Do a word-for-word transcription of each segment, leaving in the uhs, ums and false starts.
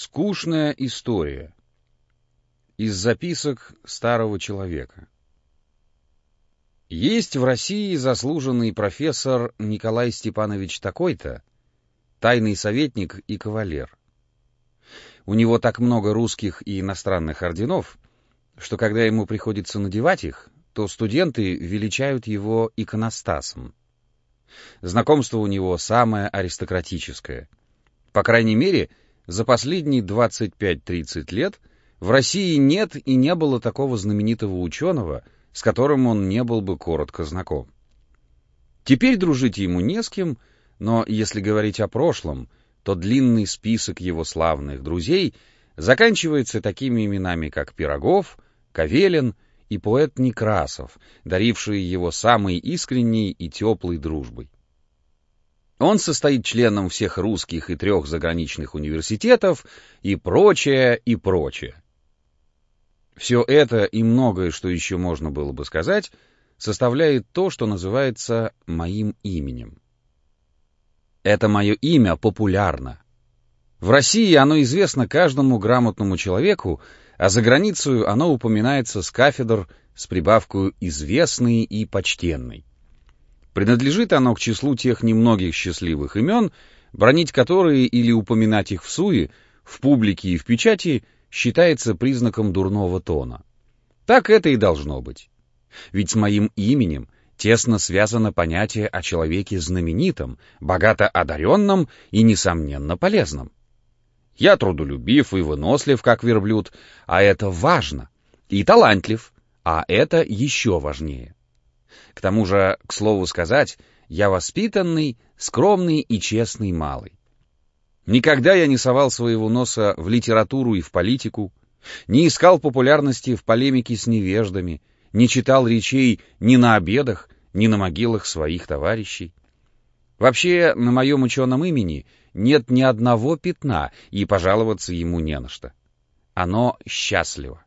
Скучная история. Из записок старого человека. Есть в России заслуженный профессор Николай Степанович такой-то, тайный советник и кавалер. У него так много русских и иностранных орденов, что когда ему приходится надевать их, то студенты величают его иконостасом. Знакомство у него самое аристократическое. По крайней мере, за последние двадцать пять-тридцать лет в России нет и не было такого знаменитого ученого, с которым он не был бы коротко знаком. Теперь дружить ему не с кем, но если говорить о прошлом, то длинный список его славных друзей заканчивается такими именами, как Пирогов, Кавелин и поэт Некрасов, дарившие его самой искренней и теплой дружбой. Он состоит членом всех русских и трех заграничных университетов и прочее, и прочее. Все это и многое, что еще можно было бы сказать, составляет то, что называется моим именем. Это мое имя популярно. В России оно известно каждому грамотному человеку, а за границей оно упоминается с кафедр с прибавкой «известный» и «почтенный». Принадлежит оно к числу тех немногих счастливых имен, бранить которые или упоминать их всуе, в публике и в печати считается признаком дурного тона. Так это и должно быть. Ведь с моим именем тесно связано понятие о человеке знаменитом, богато одаренном и, несомненно, полезном. Я трудолюбив и вынослив, как верблюд, а это важно, и талантлив, а это еще важнее. К тому же, к слову сказать, я воспитанный, скромный и честный малый. Никогда я не совал своего носа в литературу и в политику, не искал популярности в полемике с невеждами, не читал речей ни на обедах, ни на могилах своих товарищей. Вообще, на моем ученом имени нет ни одного пятна, и пожаловаться ему не на что. Оно счастливо.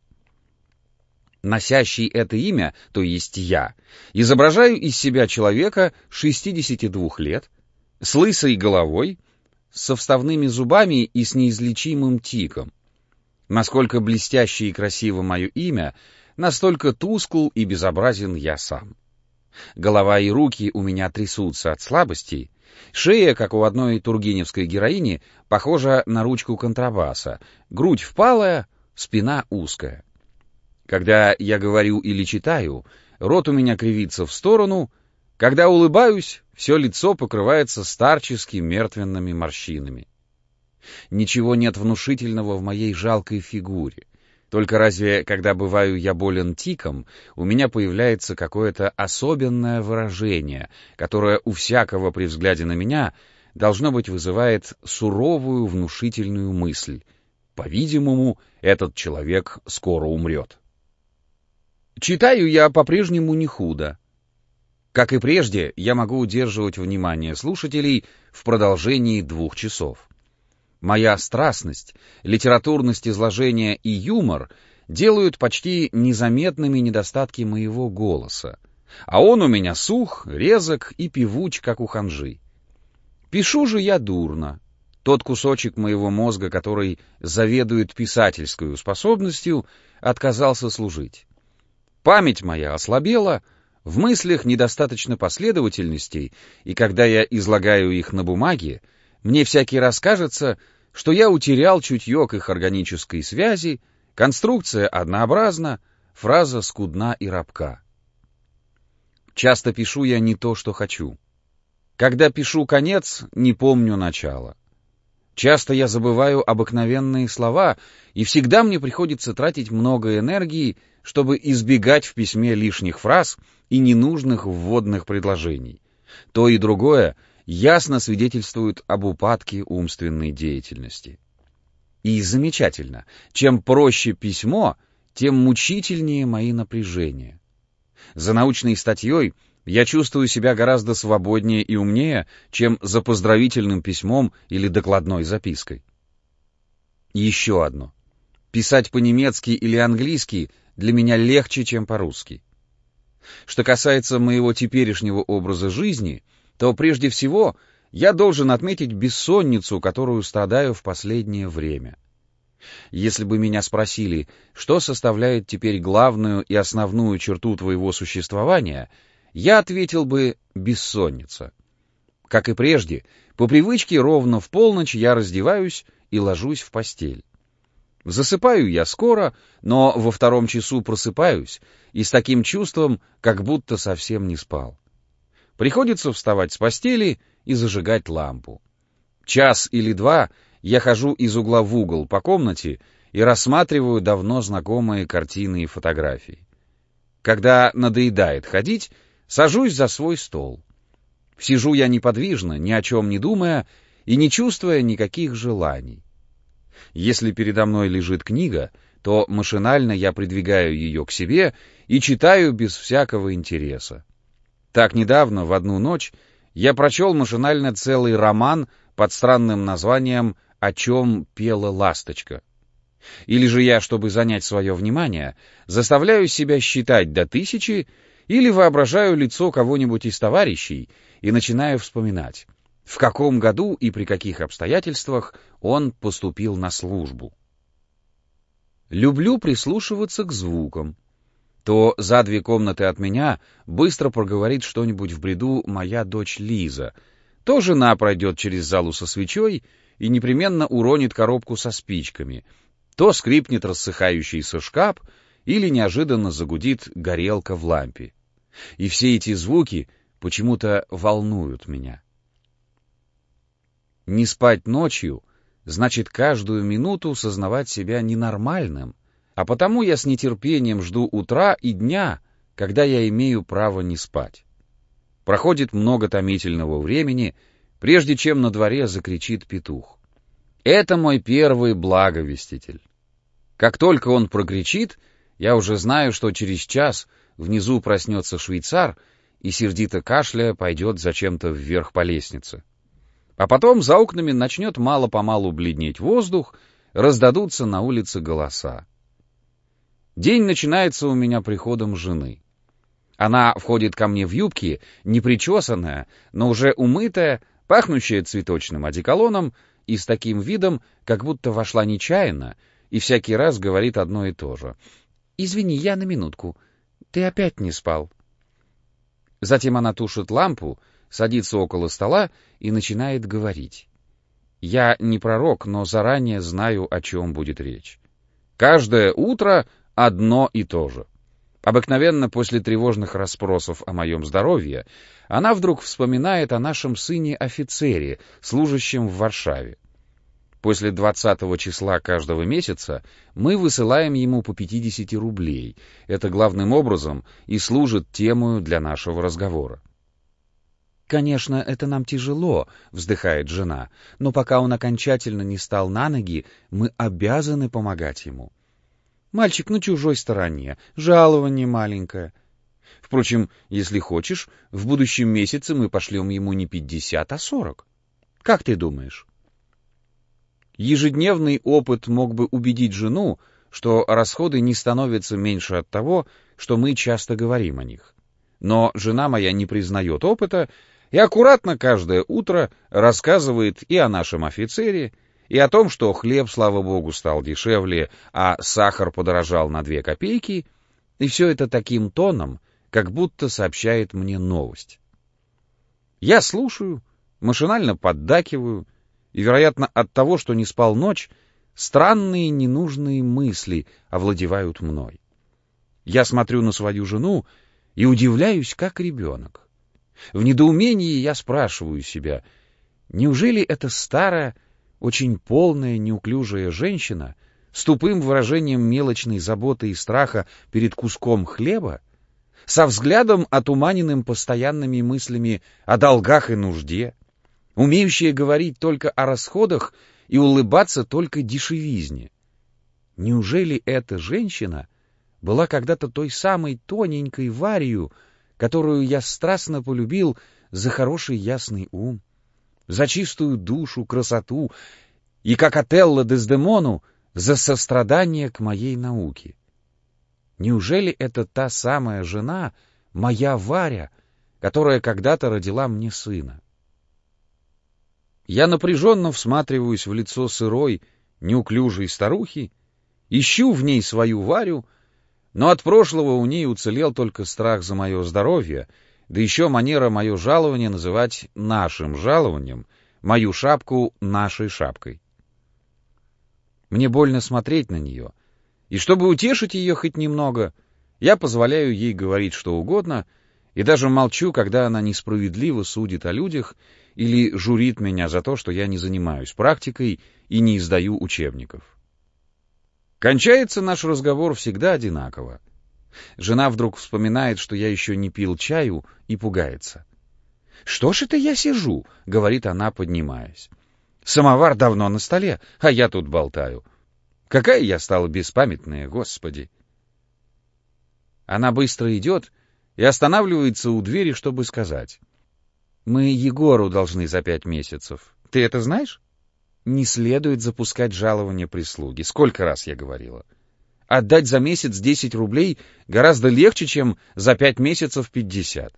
Носящий это имя, то есть я, изображаю из себя человека шестидесяти двух лет, с лысой головой, со вставными зубами и с неизлечимым тиком. Насколько блестяще и красиво мое имя, настолько тускл и безобразен я сам. Голова и руки у меня трясутся от слабости, шея, как у одной тургеневской героини, похожа на ручку контрабаса, грудь впалая, спина узкая. Когда я говорю или читаю, рот у меня кривится в сторону, когда улыбаюсь, все лицо покрывается старчески мертвенными морщинами. Ничего нет внушительного в моей жалкой фигуре. Только разве, когда бываю я болен тиком, у меня появляется какое-то особенное выражение, которое у всякого при взгляде на меня, должно быть, вызывает суровую внушительную мысль. По-видимому, этот человек скоро умрет. Читаю я по-прежнему не худо. Как и прежде, я могу удерживать внимание слушателей в продолжении двух часов. Моя страстность, литературность изложения и юмор делают почти незаметными недостатки моего голоса, а он у меня сух, резок и певуч, как у ханжи. Пишу же я дурно. Тот кусочек моего мозга, который заведует писательской способностью, отказался служить. Память моя ослабела, в мыслях недостаточно последовательностей, и когда я излагаю их на бумаге, мне всякий раз кажется, что я утерял чутье к их органической связи, конструкция однообразна, фраза скудна и рабка. Часто пишу я не то, что хочу. Когда пишу конец, не помню начала. Часто я забываю обыкновенные слова, и всегда мне приходится тратить много энергии, чтобы избегать в письме лишних фраз и ненужных вводных предложений. То и другое ясно свидетельствует об упадке умственной деятельности. И замечательно, чем проще письмо, тем мучительнее мои напряжения. За научной статьей я чувствую себя гораздо свободнее и умнее, чем за поздравительным письмом или докладной запиской. Еще одно. Писать по-немецки или английски для меня легче, чем по-русски. Что касается моего теперешнего образа жизни, то прежде всего я должен отметить бессонницу, которую страдаю в последнее время. Если бы меня спросили, что составляет теперь главную и основную черту твоего существования, я ответил бы «бессонница». Как и прежде, по привычке ровно в полночь я раздеваюсь и ложусь в постель. Засыпаю я скоро, но во втором часу просыпаюсь и с таким чувством, как будто совсем не спал. Приходится вставать с постели и зажигать лампу. Час или два я хожу из угла в угол по комнате и рассматриваю давно знакомые картины и фотографии. Когда надоедает ходить, сажусь за свой стол. Сижу я неподвижно, ни о чем не думая и не чувствуя никаких желаний. Если передо мной лежит книга, то машинально я придвигаю ее к себе и читаю без всякого интереса. Так недавно, в одну ночь, я прочел машинально целый роман под странным названием «О чем пела ласточка». Или же я, чтобы занять свое внимание, заставляю себя считать до тысячи или воображаю лицо кого-нибудь из товарищей и начинаю вспоминать, в каком году и при каких обстоятельствах он поступил на службу. Люблю прислушиваться к звукам. То за две комнаты от меня быстро проговорит что-нибудь в бреду моя дочь Лиза, то жена пройдет через залу со свечой и непременно уронит коробку со спичками, то скрипнет рассыхающийся шкаф или неожиданно загудит горелка в лампе. И все эти звуки почему-то волнуют меня. Не спать ночью значит каждую минуту сознавать себя ненормальным, а потому я с нетерпением жду утра и дня, когда я имею право не спать. Проходит много томительного времени, прежде чем на дворе закричит петух. Это мой первый благовеститель. Как только он прокричит, я уже знаю, что через час внизу проснется швейцар и, сердито кашляя, пойдет зачем-то вверх по лестнице. А потом за окнами начнет мало-помалу бледнеть воздух, раздадутся на улице голоса. День начинается у меня приходом жены. Она входит ко мне в юбке, непричесанная, но уже умытая, пахнущая цветочным одеколоном и с таким видом, как будто вошла нечаянно, и всякий раз говорит одно и то же. «Извини, я на минутку. Ты опять не спал». Затем она тушит лампу, садится около стола и начинает говорить. Я не пророк, но заранее знаю, о чем будет речь. Каждое утро одно и то же. Обыкновенно после тревожных расспросов о моем здоровье она вдруг вспоминает о нашем сыне-офицере, служащем в Варшаве. После двадцатого числа каждого месяца мы высылаем ему по пятьдесят рублей. Это главным образом и служит темою для нашего разговора. «Конечно, это нам тяжело», — вздыхает жена, «но пока он окончательно не стал на ноги, мы обязаны помогать ему. Мальчик на чужой стороне, жалование маленькое. Впрочем, если хочешь, в будущем месяце мы пошлем ему не пятьдесят, а сорок. Как ты думаешь?» Ежедневный опыт мог бы убедить жену, что расходы не становятся меньше от того, что мы часто говорим о них. Но жена моя не признает опыта и аккуратно каждое утро рассказывает и о нашем офицере, и о том, что хлеб, слава богу, стал дешевле, а сахар подорожал на две копейки, и все это таким тоном, как будто сообщает мне новость. Я слушаю, машинально поддакиваю, и, вероятно, от того, что не спал ночь, странные ненужные мысли овладевают мной. Я смотрю на свою жену и удивляюсь, как ребенок. В недоумении я спрашиваю себя, неужели эта старая, очень полная, неуклюжая женщина с тупым выражением мелочной заботы и страха перед куском хлеба, со взглядом, отуманенным постоянными мыслями о долгах и нужде, умеющая говорить только о расходах и улыбаться только дешевизне. Неужели эта женщина была когда-то той самой тоненькой Варью, которую я страстно полюбил за хороший ясный ум, за чистую душу, красоту и, как Отелло Дездемону, за сострадание к моей науке? Неужели это та самая жена, моя Варя, которая когда-то родила мне сына? Я напряженно всматриваюсь в лицо сырой, неуклюжей старухи, ищу в ней свою Варю, но от прошлого у ней уцелел только страх за мое здоровье, да еще манера мое жалование называть нашим жалованием, мою шапку нашей шапкой. Мне больно смотреть на нее, и чтобы утешить ее хоть немного, я позволяю ей говорить что угодно, и даже молчу, когда она несправедливо судит о людях или журит меня за то, что я не занимаюсь практикой и не издаю учебников. Кончается наш разговор всегда одинаково. Жена вдруг вспоминает, что я еще не пил чаю, и пугается. «Что ж это я сижу?» — говорит она, поднимаясь. «Самовар давно на столе, а я тут болтаю. Какая я стала беспамятная, Господи!» Она быстро идет и останавливается у двери, чтобы сказать. «Мы Егору должны за пять месяцев. Ты это знаешь? Не следует запускать жалование прислуги. Сколько раз я говорила. Отдать за месяц десять рублей гораздо легче, чем за пять месяцев пятьдесят».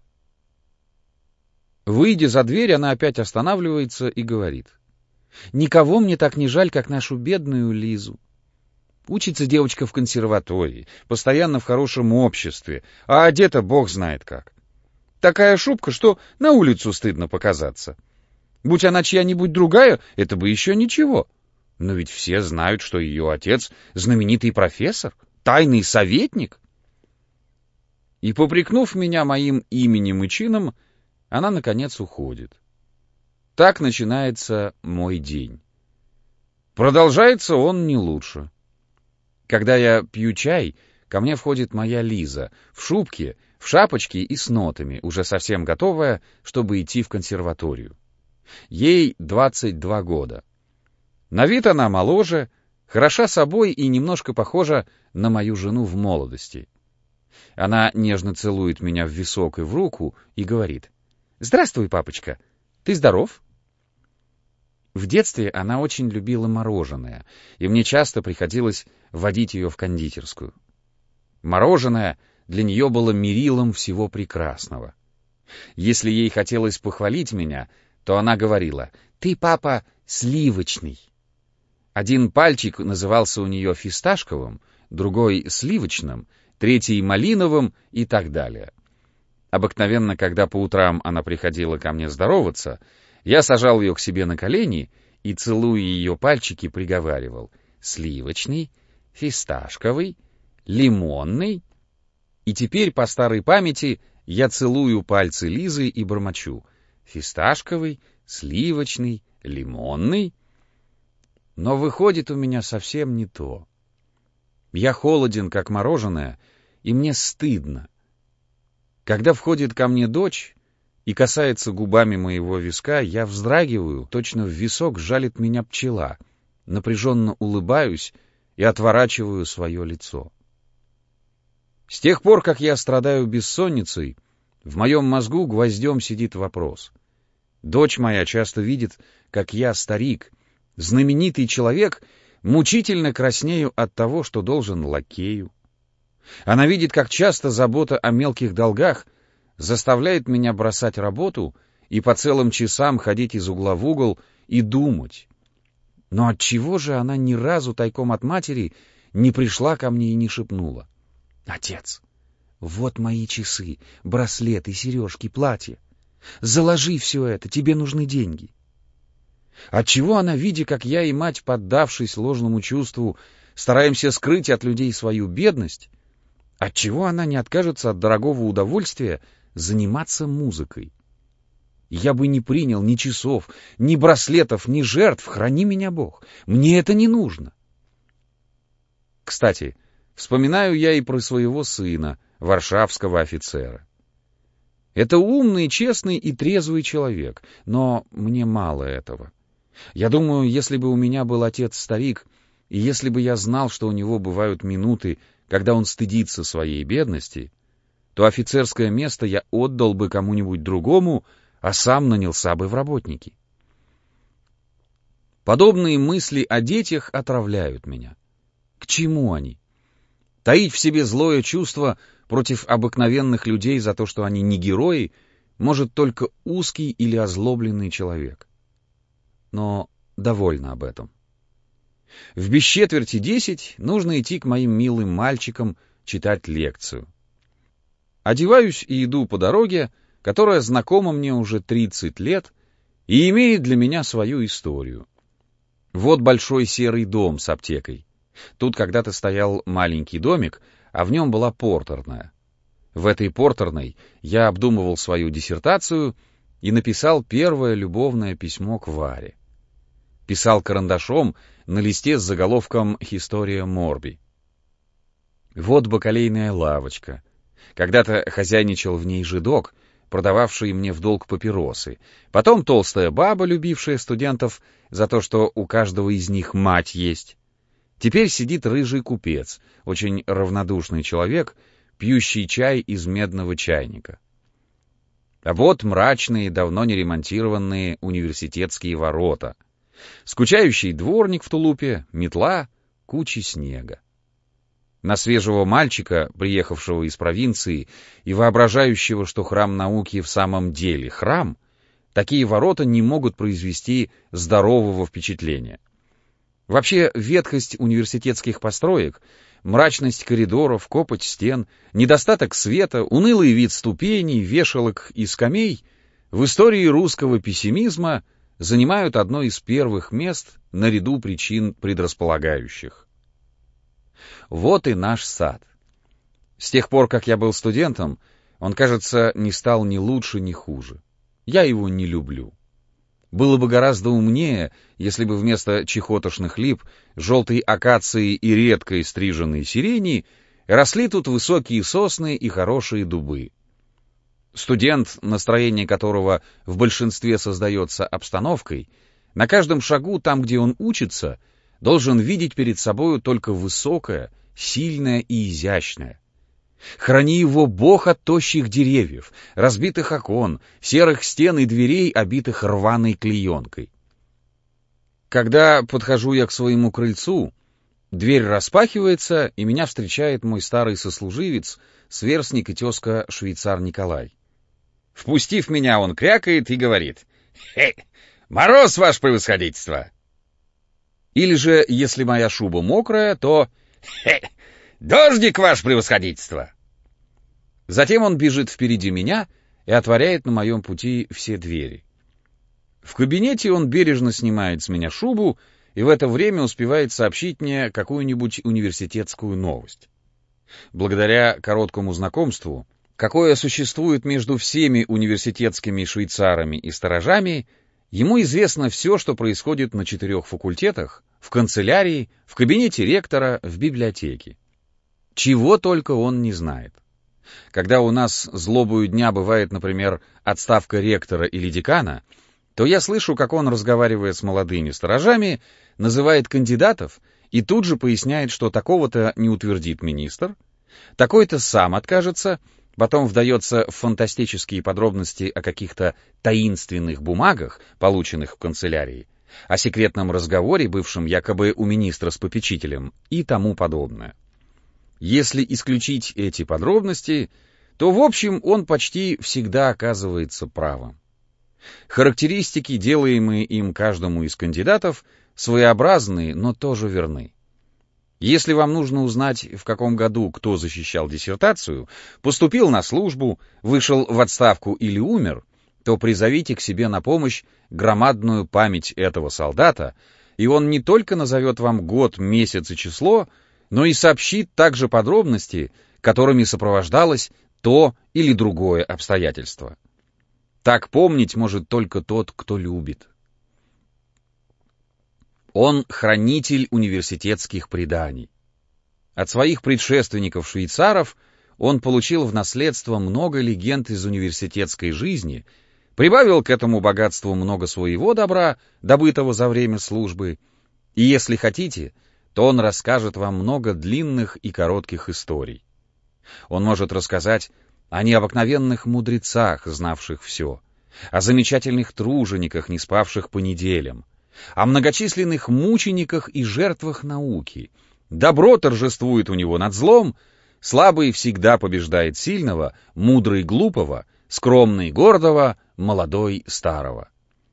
Выйдя за дверь, она опять останавливается и говорит. «Никого мне так не жаль, как нашу бедную Лизу. Учится девочка в консерватории, постоянно в хорошем обществе, а одета бог знает как. Такая шубка, что на улицу стыдно показаться. Будь она чья-нибудь другая, это бы еще ничего. Но ведь все знают, что ее отец — знаменитый профессор, тайный советник». И, попрекнув меня моим именем и чином, она, наконец, уходит. Так начинается мой день. Продолжается он не лучше. Когда я пью чай, ко мне входит моя Лиза в шубке, в шапочке и с нотами, уже совсем готовая, чтобы идти в консерваторию. Ей двадцать два года. На вид она моложе, хороша собой и немножко похожа на мою жену в молодости. Она нежно целует меня в висок и в руку и говорит: «Здравствуй, папочка, ты здоров?» В детстве она очень любила мороженое, и мне часто приходилось водить ее в кондитерскую. Мороженое для нее было мерилом всего прекрасного. Если ей хотелось похвалить меня, то она говорила: «Ты, папа, сливочный». Один пальчик назывался у нее фисташковым, другой — сливочным, третий — малиновым и так далее. Обыкновенно, когда по утрам она приходила ко мне здороваться, я сажал ее к себе на колени и, целуя ее пальчики, приговаривал: «Сливочный, фисташковый, лимонный». И теперь, по старой памяти, я целую пальцы Лизы и бормочу: «Фисташковый, сливочный, лимонный». Но выходит у меня совсем не то. Я холоден, как мороженое, и мне стыдно. Когда входит ко мне дочь и касается губами моего виска, я вздрагиваю, точно в висок жалит меня пчела, напряженно улыбаюсь и отворачиваю свое лицо. С тех пор, как я страдаю бессонницей, в моем мозгу гвоздем сидит вопрос. Дочь моя часто видит, как я, старик, знаменитый человек, мучительно краснею от того, что должен лакею. Она видит, как часто забота о мелких долгах заставляет меня бросать работу и по целым часам ходить из угла в угол и думать. Но отчего же она ни разу тайком от матери не пришла ко мне и не шепнула: «Отец, вот мои часы, браслеты, сережки, платье. Заложи все это, тебе нужны деньги». Отчего она, видя, как я и мать, поддавшись ложному чувству, стараемся скрыть от людей свою бедность, отчего она не откажется от дорогого удовольствия заниматься музыкой? Я бы не принял ни часов, ни браслетов, ни жертв, храни меня Бог. Мне это не нужно. Кстати, вспоминаю я и про своего сына, варшавского офицера. Это умный, честный и трезвый человек, но мне мало этого. Я думаю, если бы у меня был отец-старик, и если бы я знал, что у него бывают минуты, когда он стыдится своей бедности, то офицерское место я отдал бы кому-нибудь другому, а сам нанялся бы в работники. Подобные мысли о детях отравляют меня. К чему они? Таить в себе злое чувство против обыкновенных людей за то, что они не герои, может только узкий или озлобленный человек. Но довольно об этом. В без четверти десять нужно идти к моим милым мальчикам читать лекцию. Одеваюсь и иду по дороге, которая знакома мне уже тридцать лет и имеет для меня свою историю. Вот большой серый дом с аптекой. Тут когда-то стоял маленький домик, а в нем была портерная. В этой портерной я обдумывал свою диссертацию и написал первое любовное письмо к Варе. Писал карандашом на листе с заголовком «История Морби». Вот бакалейная лавочка. Когда-то хозяйничал в ней жидок, продававший мне в долг папиросы. Потом толстая баба, любившая студентов за то, что у каждого из них мать есть. Теперь сидит рыжий купец, очень равнодушный человек, пьющий чай из медного чайника. А вот мрачные, давно не ремонтированные университетские ворота. Скучающий дворник в тулупе, метла, кучи снега. На свежего мальчика, приехавшего из провинции и воображающего, что храм науки в самом деле храм, такие ворота не могут произвести здорового впечатления. Вообще, ветхость университетских построек, мрачность коридоров, копоть стен, недостаток света, унылый вид ступеней, вешалок и скамей в истории русского пессимизма занимают одно из первых мест наряду причин предрасполагающих. Вот и наш сад. С тех пор, как я был студентом, он, кажется, не стал ни лучше, ни хуже. Я его не люблю. Было бы гораздо умнее, если бы вместо чехотошных лип, желтой акации и редкой стриженной сирени росли тут высокие сосны и хорошие дубы. Студент, настроение которого в большинстве создается обстановкой, на каждом шагу, там, где он учится, должен видеть перед собою только высокое, сильное и изящное. Храни его Бог от тощих деревьев, разбитых окон, серых стен и дверей, обитых рваной клеенкой. Когда подхожу я к своему крыльцу, дверь распахивается, и меня встречает мой старый сослуживец, сверстник и тезка швейцар Николай. Впустив меня, он крякает и говорит: «Хе, мороз, ваше превосходительство!» Или же, если моя шуба мокрая, то «Хе, дождик, ваше превосходительство!» Затем он бежит впереди меня и отворяет на моем пути все двери. В кабинете он бережно снимает с меня шубу и в это время успевает сообщить мне какую-нибудь университетскую новость. Благодаря короткому знакомству, какое существует между всеми университетскими швейцарами и сторожами, ему известно все, что происходит на четырех факультетах, в канцелярии, в кабинете ректора, в библиотеке. Чего только он не знает. Когда у нас злобою дня бывает, например, отставка ректора или декана, то я слышу, как он, разговаривая с молодыми сторожами, называет кандидатов и тут же поясняет, что такого-то не утвердит министр, такой-то сам откажется, потом вдается в фантастические подробности о каких-то таинственных бумагах, полученных в канцелярии, о секретном разговоре, бывшем якобы у министра с попечителем и тому подобное. Если исключить эти подробности, то, в общем, он почти всегда оказывается правым. Характеристики, делаемые им каждому из кандидатов, своеобразные, но тоже верны. Если вам нужно узнать, в каком году кто защищал диссертацию, поступил на службу, вышел в отставку или умер, то призовите к себе на помощь громадную память этого солдата, и он не только назовет вам год, месяц и число, но и сообщит также подробности, которыми сопровождалось то или другое обстоятельство. Так помнить может только тот, кто любит. Он хранитель университетских преданий. От своих предшественников-швейцаров он получил в наследство много легенд из университетской жизни, прибавил к этому богатству много своего добра, добытого за время службы, и, если хотите, то он расскажет вам много длинных и коротких историй. Он может рассказать о необыкновенных мудрецах, знавших все, о замечательных тружениках, не спавших по неделям, о многочисленных мучениках и жертвах науки. Добро торжествует у него над злом, слабый всегда побеждает сильного, мудрый глупого, скромный гордого, молодой старого.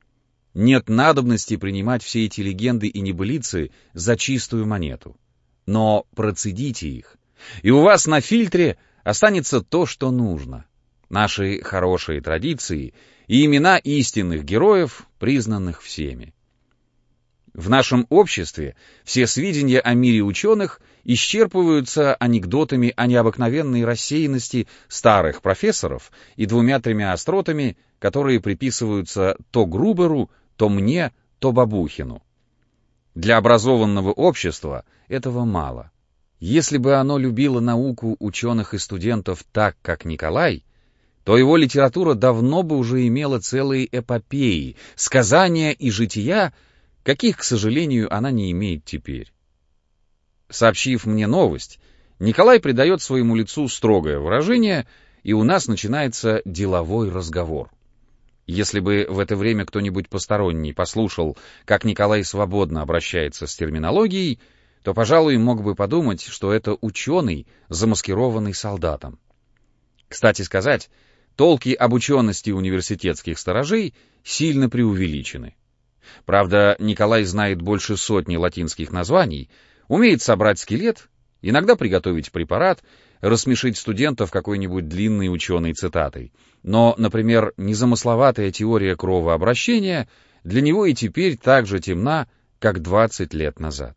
Нет надобности принимать все эти легенды и небылицы за чистую монету. Но процедите их, и у вас на фильтре останется то, что нужно. Наши хорошие традиции и имена истинных героев, признанных всеми. В нашем обществе все сведения о мире ученых исчерпываются анекдотами о необыкновенной рассеянности старых профессоров и двумя-тремя остротами, которые приписываются то Груберу, то мне, то Бабухину. Для образованного общества этого мало. Если бы оно любило науку, ученых и студентов так, как Николай, то его литература давно бы уже имела целые эпопеи, сказания и жития, каких, к сожалению, она не имеет теперь. Сообщив мне новость, Николай придает своему лицу строгое выражение, и у нас начинается деловой разговор. Если бы в это время кто-нибудь посторонний послушал, как Николай свободно обращается с терминологией, то, пожалуй, мог бы подумать, что это ученый, замаскированный солдатом. Кстати сказать, толки об учености университетских сторожей сильно преувеличены. Правда, Николай знает больше сотни латинских названий, умеет собрать скелет, иногда приготовить препарат, рассмешить студентов какой-нибудь длинной ученой цитатой. Но, например, незамысловатая теория кровообращения для него и теперь так же темна, как двадцать лет назад.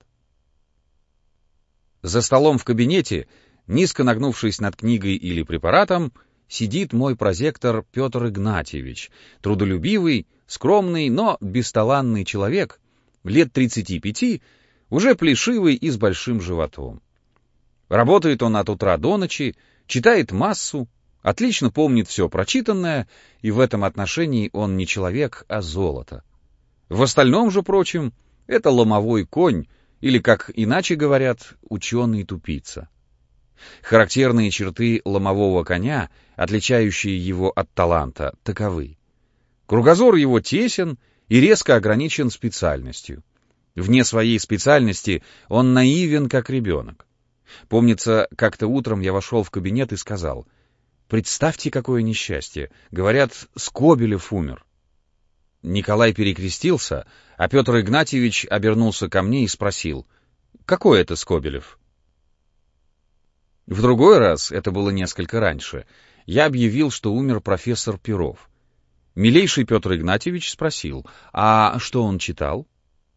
За столом в кабинете, низко нагнувшись над книгой или препаратом, сидит мой прозектор Петр Игнатьевич, трудолюбивый, скромный, но бесталанный человек, лет тридцати пяти, уже плешивый и с большим животом. Работает он от утра до ночи, читает массу, отлично помнит все прочитанное, и в этом отношении он не человек, а золото. В остальном же, прочем, это ломовой конь, или, как иначе говорят, ученый-тупица. Характерные черты ломового коня, отличающие его от таланта, таковы. Кругозор его тесен и резко ограничен специальностью. Вне своей специальности он наивен, как ребенок. Помнится, как-то утром я вошел в кабинет и сказал: «Представьте, какое несчастье! Говорят, Скобелев умер». Николай перекрестился, а Петр Игнатьевич обернулся ко мне и спросил: «Какой это Скобелев?» В другой раз, это было несколько раньше, я объявил, что умер профессор Перов. Милейший Петр Игнатьевич спросил: «А что он читал?»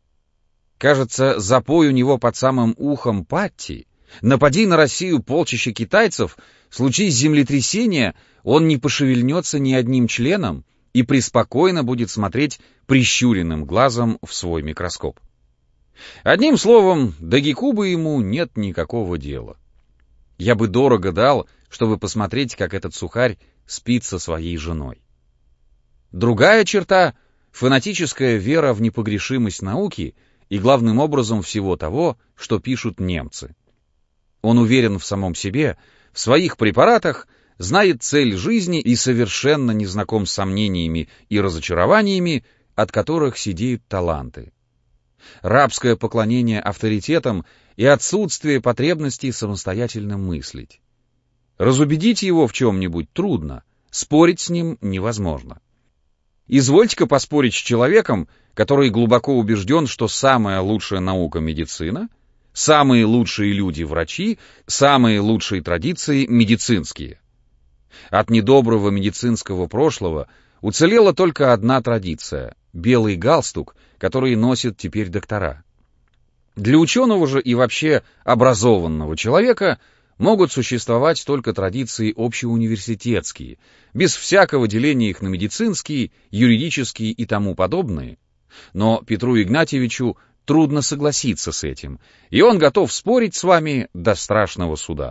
Кажется, запой у него под самым ухом Патти. Напади на Россию полчища китайцев, случись землетрясение, он не пошевельнется ни одним членом и преспокойно будет смотреть прищуренным глазом в свой микроскоп. Одним словом, до Гекубы ему нет никакого дела. Я бы дорого дал, чтобы посмотреть, как этот сухарь спит со своей женой. Другая черта — фанатическая вера в непогрешимость науки и, главным образом, всего того, что пишут немцы. Он уверен в самом себе, в своих препаратах, знает цель жизни и совершенно не знаком с сомнениями и разочарованиями, от которых сидеют таланты. Рабское поклонение авторитетам и отсутствие потребности самостоятельно мыслить. Разубедить его в чем-нибудь трудно, спорить с ним невозможно. Извольте-ка поспорить с человеком, который глубоко убежден, что самая лучшая наука — медицина, самые лучшие люди — врачи, самые лучшие традиции — медицинские. От недоброго медицинского прошлого уцелела только одна традиция — белый галстук, который носят теперь доктора. Для ученого же и вообще образованного человека могут существовать только традиции общеуниверситетские, без всякого деления их на медицинские, юридические и тому подобные. Но Петру Игнатьевичу трудно согласиться с этим, и он готов спорить с вами до страшного суда.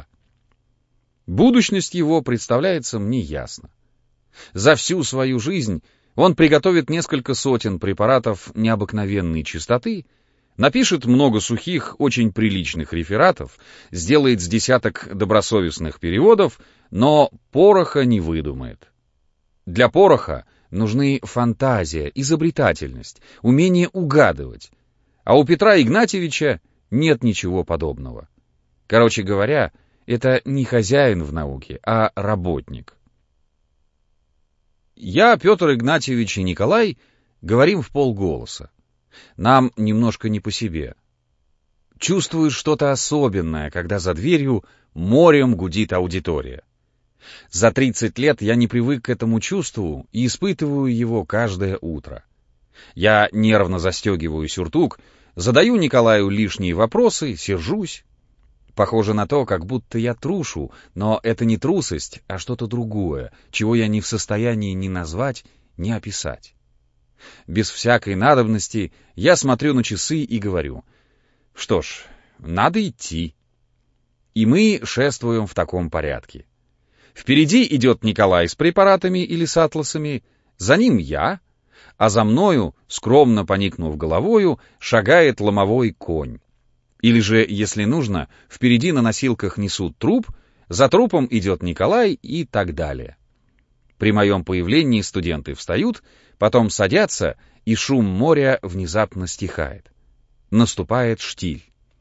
Будущность его представляется мне ясно. За всю свою жизнь он приготовит несколько сотен препаратов необыкновенной чистоты, напишет много сухих, очень приличных рефератов, сделает с десяток добросовестных переводов, но пороха не выдумает. Для пороха нужны фантазия, изобретательность, умение угадывать, а у Петра Игнатьевича нет ничего подобного. Короче говоря, это не хозяин в науке, а работник. Я, Петр Игнатьевич и Николай Говорим в полголоса. Нам немножко не по себе. Чувствуешь что-то особенное, когда за дверью морем гудит аудитория. За тридцать лет я не привык к этому чувству и испытываю его каждое утро. Я нервно застегиваю сюртук, задаю Николаю лишние вопросы, сержусь. Похоже на то, как будто я трушу, но это не трусость, а что-то другое, чего я не в состоянии ни назвать, ни описать. Без всякой надобности я смотрю на часы и говорю: что ж, надо идти. И мы шествуем в таком порядке. Впереди идет Николай с препаратами или с атласами, за ним я, а за мною, скромно поникнув головою, шагает ломовой конь. Или же, если нужно, впереди на носилках несут труп, за трупом идет Николай и так далее. При моем появлении студенты встают, потом садятся, и шум моря внезапно стихает. Наступает штиль.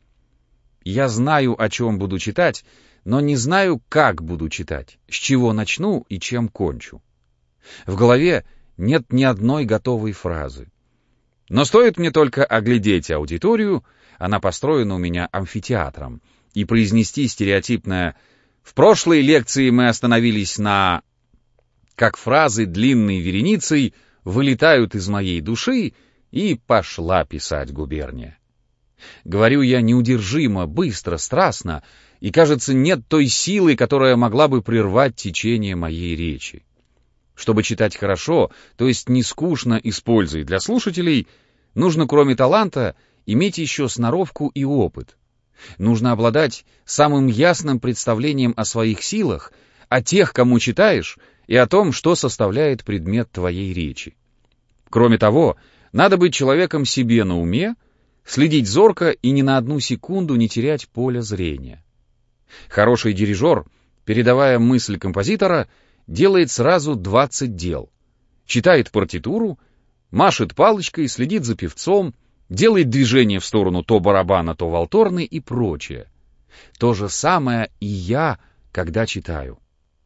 Я знаю, о чем буду читать, но не знаю, как буду читать, с чего начну и чем кончу. В голове нет ни одной готовой фразы. Но стоит мне только оглядеть аудиторию, она построена у меня амфитеатром, и произнести стереотипное «В прошлой лекции мы остановились на...», как фразы длинной вереницей вылетают из моей души, и пошла писать губерния. Говорю я неудержимо, быстро, страстно, и, кажется, нет той силы, которая могла бы прервать течение моей речи. Чтобы читать хорошо, то есть не скучно и с пользой для слушателей, нужно, кроме таланта, иметь еще сноровку и опыт. Нужно обладать самым ясным представлением о своих силах, о тех, кому читаешь, и о том, что составляет предмет твоей речи. Кроме того, надо быть человеком себе на уме, следить зорко и ни на одну секунду не терять поля зрения. Хороший дирижер, передавая мысль композитора, делает сразу двадцать дел. Читает партитуру, машет палочкой, следит за певцом, делает движение в сторону то барабана, то валторны и прочее. То же самое и я, когда читаю.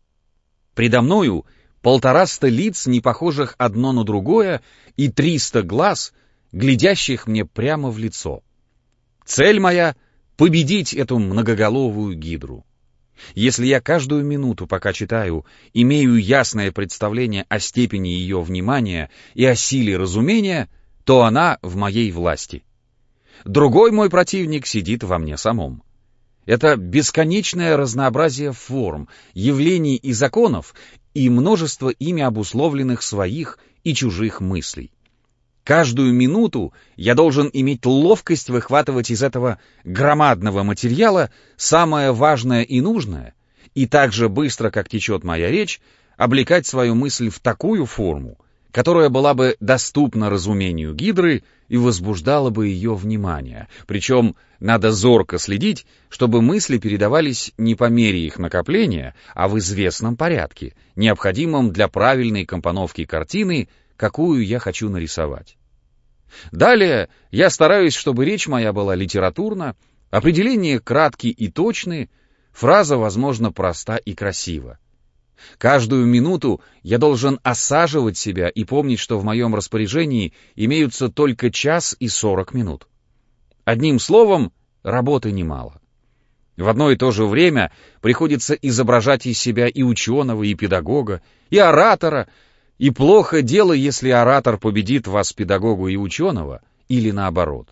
Предо мною полтораста лиц, не похожих одно на другое, и триста глаз, глядящих мне прямо в лицо. Цель моя — победить эту многоголовую гидру. Если я каждую минуту, пока читаю, имею ясное представление о степени ее внимания и о силе разумения, то она в моей власти. Другой мой противник сидит во мне самом. Это бесконечное разнообразие форм, явлений и законов и множество ими обусловленных своих и чужих мыслей. Каждую минуту я должен иметь ловкость выхватывать из этого громадного материала самое важное и нужное, и так же быстро, как течет моя речь, облекать свою мысль в такую форму, которая была бы доступна разумению гидры и возбуждала бы ее внимание. Причем надо зорко следить, чтобы мысли передавались не по мере их накопления, а в известном порядке, необходимом для правильной компоновки картины, какую я хочу нарисовать. Далее я стараюсь, чтобы речь моя была литературна, определения кратки и точны, фраза, возможно, проста и красива. Каждую минуту я должен осаживать себя и помнить, что в моем распоряжении имеются только час и сорок минут. Одним словом, работы немало. В одно и то же время приходится изображать из себя и ученого, и педагога, и оратора, и плохо дело, если оратор победит вас педагогу и ученого, или наоборот.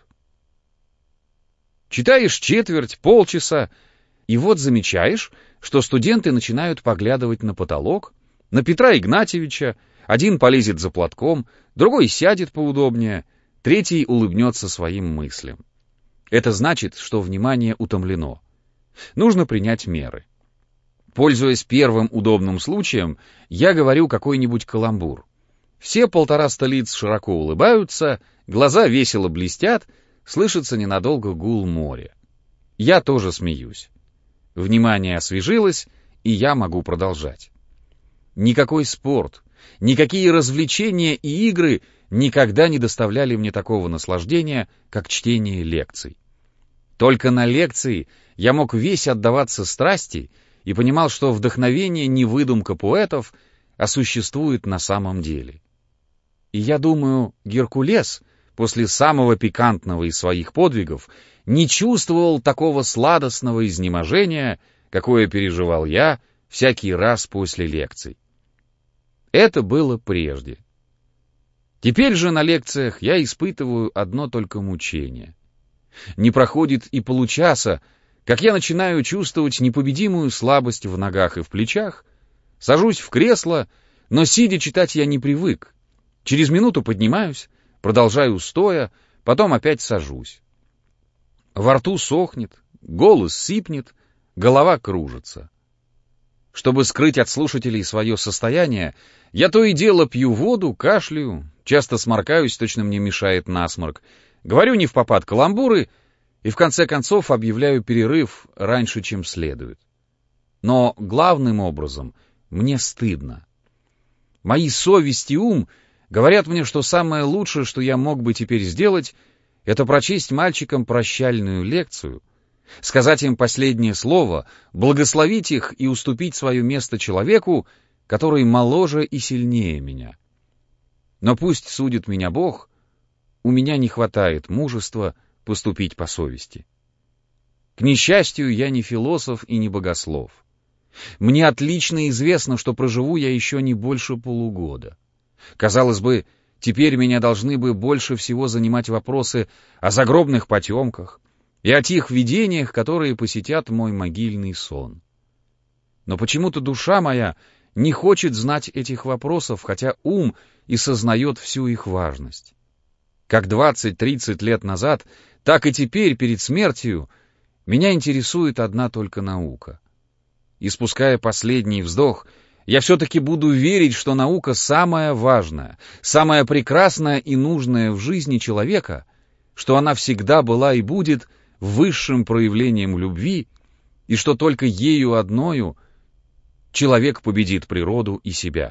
Читаешь четверть, полчаса, и вот замечаешь, что студенты начинают поглядывать на потолок, на Петра Игнатьевича, один полезет за платком, другой сядет поудобнее, третий улыбнется своим мыслям. Это значит, что внимание утомлено. Нужно принять меры. Пользуясь первым удобным случаем, я говорю какой-нибудь каламбур. Все полтораста лиц широко улыбаются, глаза весело блестят, слышится ненадолго гул моря. Я тоже смеюсь. Внимание освежилось, и я могу продолжать. Никакой спорт, никакие развлечения и игры никогда не доставляли мне такого наслаждения, как чтение лекций. Только на лекции я мог весь отдаваться страсти и понимал, что вдохновение не выдумка поэтов, а существует на самом деле. И я думаю, Геркулес после самого пикантного из своих подвигов не чувствовал такого сладостного изнеможения, какое переживал я всякий раз после лекций. Это было прежде. Теперь же на лекциях я испытываю одно только мучение. Не проходит и получаса, как я начинаю чувствовать непобедимую слабость в ногах и в плечах, сажусь в кресло, но сидя читать я не привык. Через минуту поднимаюсь, продолжаю стоя, потом опять сажусь. Во рту сохнет, голос сипнет, голова кружится. Чтобы скрыть от слушателей свое состояние, я то и дело пью воду, кашляю, часто сморкаюсь, точно мне мешает насморк, говорю невпопад каламбуры и в конце концов объявляю перерыв раньше, чем следует. Но главным образом мне стыдно. Мои совесть и ум говорят мне, что самое лучшее, что я мог бы теперь сделать, это прочесть мальчикам прощальную лекцию, сказать им последнее слово, благословить их и уступить свое место человеку, который моложе и сильнее меня. Но пусть судит меня Бог, у меня не хватает мужества поступить по совести. К несчастью, я не философ и не богослов. Мне отлично известно, что проживу я еще не больше полугода. Казалось бы, теперь меня должны бы больше всего занимать вопросы о загробных потемках и о тех видениях, которые посетят мой могильный сон. Но почему-то душа моя не хочет знать этих вопросов, хотя ум и сознает всю их важность. Как двадцать-тридцать лет назад, так и теперь, перед смертью, меня интересует одна только наука. Испуская последний вздох, я все-таки буду верить, что наука самая важная, самая прекрасная и нужная в жизни человека, что она всегда была и будет высшим проявлением любви, и что только ею одною человек победит природу и себя.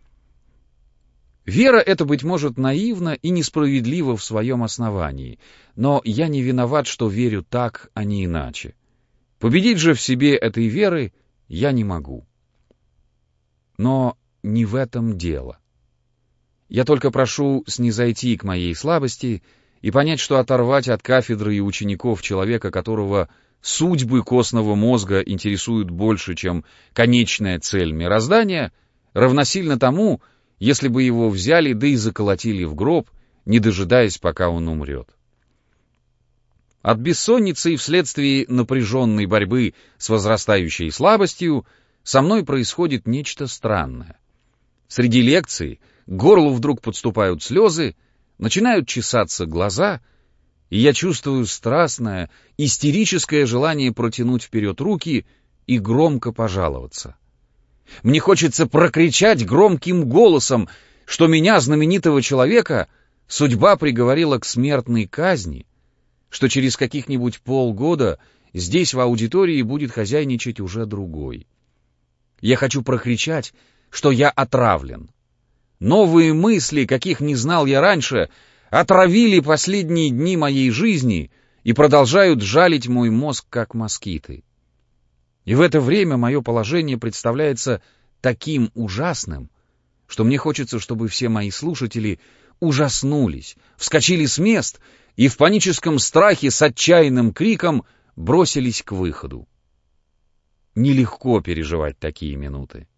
Вера эта, быть может, наивна и несправедлива в своем основании, но я не виноват, что верю так, а не иначе. Победить же в себе этой веры я не могу. Но не в этом дело. Я только прошу снизойти к моей слабости и понять, что оторвать от кафедры и учеников человека, которого судьбы костного мозга интересуют больше, чем конечная цель мироздания, равносильно тому, если бы его взяли да и заколотили в гроб, не дожидаясь, пока он умрет. От бессонницы и вследствие напряженной борьбы с возрастающей слабостью со мной происходит нечто странное. Среди лекций к горлу вдруг подступают слезы, начинают чесаться глаза, и я чувствую страстное, истерическое желание протянуть вперед руки и громко пожаловаться. Мне хочется прокричать громким голосом, что меня, знаменитого человека, судьба приговорила к смертной казни, что через каких-нибудь полгода здесь в аудитории будет хозяйничать уже другой. Я хочу прокричать, что я отравлен. Новые мысли, каких не знал я раньше, отравили последние дни моей жизни и продолжают жалить мой мозг, как москиты. И в это время мое положение представляется таким ужасным, что мне хочется, чтобы все мои слушатели ужаснулись, вскочили с мест и в паническом страхе с отчаянным криком бросились к выходу. Нелегко переживать такие минуты.